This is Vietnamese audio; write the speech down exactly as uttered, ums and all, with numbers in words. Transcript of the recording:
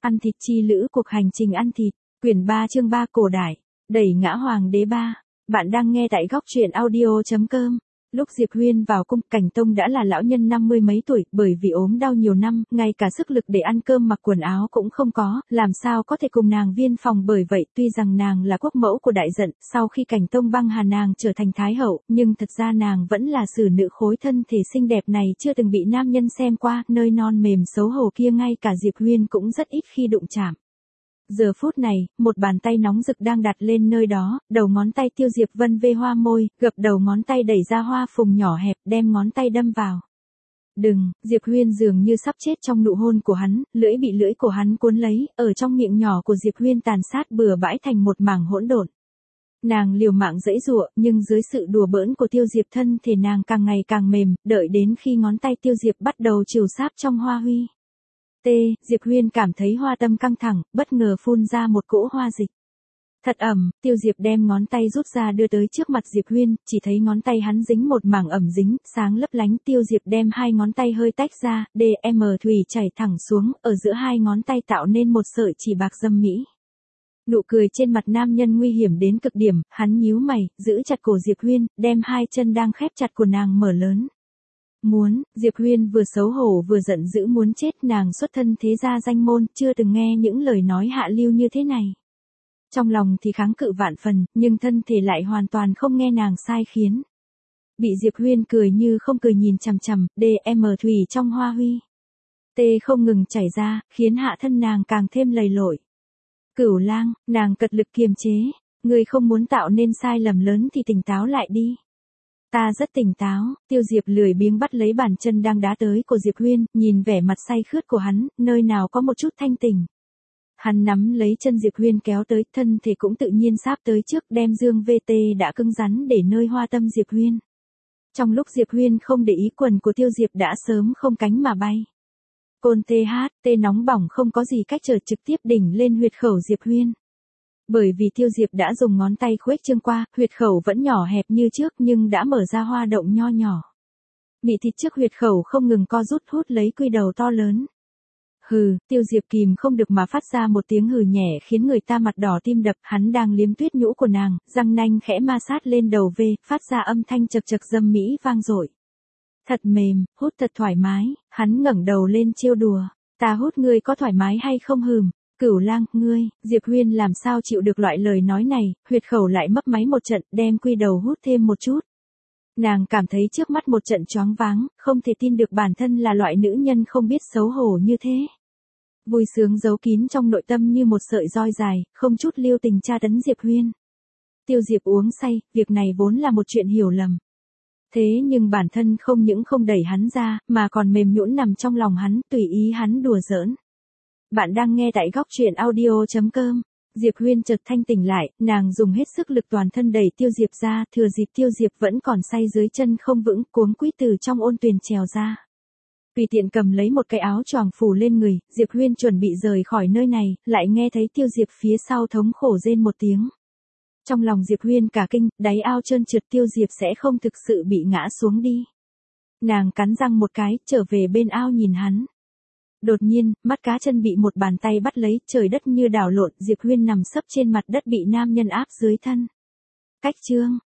Ăn thịt chi lữ cuộc hành trình ăn thịt, quyển ba chương ba cổ đại, đẩy ngã hoàng đế ba. Bạn đang nghe tại góc truyện audio chấm com. Lúc Diệp Huyên vào cung, Cảnh Tông đã là lão nhân năm mươi mấy tuổi, bởi vì ốm đau nhiều năm, ngay cả sức lực để ăn cơm mặc quần áo cũng không có, làm sao có thể cùng nàng viên phòng. Bởi vậy, tuy rằng nàng là quốc mẫu của đại dận, sau khi Cảnh Tông băng hà nàng trở thành thái hậu, nhưng thật ra nàng vẫn là xử nữ khối thân thể xinh đẹp này chưa từng bị nam nhân xem qua, nơi non mềm xấu hổ kia ngay cả Diệp Huyên cũng rất ít khi đụng chạm. Giờ phút này, một bàn tay nóng rực đang đặt lên nơi đó, đầu ngón tay Tiêu Diệp vân vê hoa môi, gập đầu ngón tay đẩy ra hoa phùng nhỏ hẹp, đem ngón tay đâm vào. Đừng, Diệp Huyên dường như sắp chết trong nụ hôn của hắn, lưỡi bị lưỡi của hắn cuốn lấy, ở trong miệng nhỏ của Diệp Huyên tàn sát bừa bãi thành một mảng hỗn độn. Nàng liều mạng giãy giụa, nhưng dưới sự đùa bỡn của Tiêu Diệp thân thể nàng càng ngày càng mềm, đợi đến khi ngón tay Tiêu Diệp bắt đầu chiều sáp trong hoa huy. T, Diệp Huyên cảm thấy hoa tâm căng thẳng, bất ngờ phun ra một cỗ hoa dịch. Thật ẩm, Tiêu Diệp đem ngón tay rút ra đưa tới trước mặt Diệp Huyên, chỉ thấy ngón tay hắn dính một mảng ẩm dính, sáng lấp lánh. Tiêu Diệp đem hai ngón tay hơi tách ra, đêm thủy chảy thẳng xuống, ở giữa hai ngón tay tạo nên một sợi chỉ bạc dâm mỹ. Nụ cười trên mặt nam nhân nguy hiểm đến cực điểm, hắn nhíu mày, giữ chặt cổ Diệp Huyên, đem hai chân đang khép chặt của nàng mở lớn. Muốn, Diệp Huyên vừa xấu hổ vừa giận dữ muốn chết, nàng xuất thân thế gia danh môn, chưa từng nghe những lời nói hạ lưu như thế này. Trong lòng thì kháng cự vạn phần, nhưng thân thể lại hoàn toàn không nghe nàng sai khiến. Bị Diệp Huyên cười như không cười nhìn chằm chằm, đêm thủy trong hoa huy. Tê không ngừng chảy ra, khiến hạ thân nàng càng thêm lầy lội. Cửu lang, nàng cật lực kiềm chế, người không muốn tạo nên sai lầm lớn thì tỉnh táo lại đi. Ta rất tỉnh táo. Tiêu Diệp lười biếng bắt lấy bàn chân đang đá tới của Diệp Huyên, nhìn vẻ mặt say khướt của hắn, nơi nào có một chút thanh tỉnh. Hắn nắm lấy chân Diệp Huyên kéo tới, thân thể cũng tự nhiên sáp tới trước, đem dương vê tê đã cứng rắn để nơi hoa tâm Diệp Huyên. Trong lúc Diệp Huyên không để ý, quần của Tiêu Diệp đã sớm không cánh mà bay. Côn tê hát, tê nóng bỏng không có gì cách trở, trực tiếp đỉnh lên huyệt khẩu Diệp Huyên. Bởi vì Tiêu Diệp đã dùng ngón tay khuếch trương qua, huyệt khẩu vẫn nhỏ hẹp như trước nhưng đã mở ra hoa động nho nhỏ. Mị thịt trước huyệt khẩu không ngừng co rút hút lấy quy đầu to lớn. Hừ, Tiêu Diệp kìm không được mà phát ra một tiếng hừ nhẹ khiến người ta mặt đỏ tim đập, hắn đang liếm tuyết nhũ của nàng, răng nanh khẽ ma sát lên đầu vê, phát ra âm thanh chật chật dâm mỹ vang dội. Thật mềm, hút thật thoải mái, hắn ngẩng đầu lên trêu đùa, ta hút ngươi có thoải mái hay không hừm. Cửu lang, ngươi, Diệp Huyên làm sao chịu được loại lời nói này, huyệt khẩu lại mấp máy một trận, đem quy đầu hút thêm một chút. Nàng cảm thấy trước mắt một trận choáng váng, không thể tin được bản thân là loại nữ nhân không biết xấu hổ như thế. Vui sướng giấu kín trong nội tâm như một sợi roi dài, không chút lưu tình tra tấn Diệp Huyên. Tiêu Diệp uống say, việc này vốn là một chuyện hiểu lầm. Thế nhưng bản thân không những không đẩy hắn ra, mà còn mềm nhũn nằm trong lòng hắn, tùy ý hắn đùa giỡn. Bạn đang nghe tại góc truyện audio chấm com. Diệp Huyên chợt thanh tỉnh lại, nàng dùng hết sức lực toàn thân đẩy Tiêu Diệp ra, thừa dịp Tiêu Diệp vẫn còn say dưới chân không vững, cuống quýt từ trong ôn tuyền trèo ra. Tùy tiện cầm lấy một cái áo choàng phủ lên người, Diệp Huyên chuẩn bị rời khỏi nơi này, lại nghe thấy Tiêu Diệp phía sau thống khổ rên một tiếng. Trong lòng Diệp Huyên cả kinh, đáy ao trơn trượt, Tiêu Diệp sẽ không thực sự bị ngã xuống đi. Nàng cắn răng một cái, trở về bên ao nhìn hắn. Đột nhiên, mắt cá chân bị một bàn tay bắt lấy, trời đất như đảo lộn, Diệp Huyên nằm sấp trên mặt đất bị nam nhân áp dưới thân. Cách chương,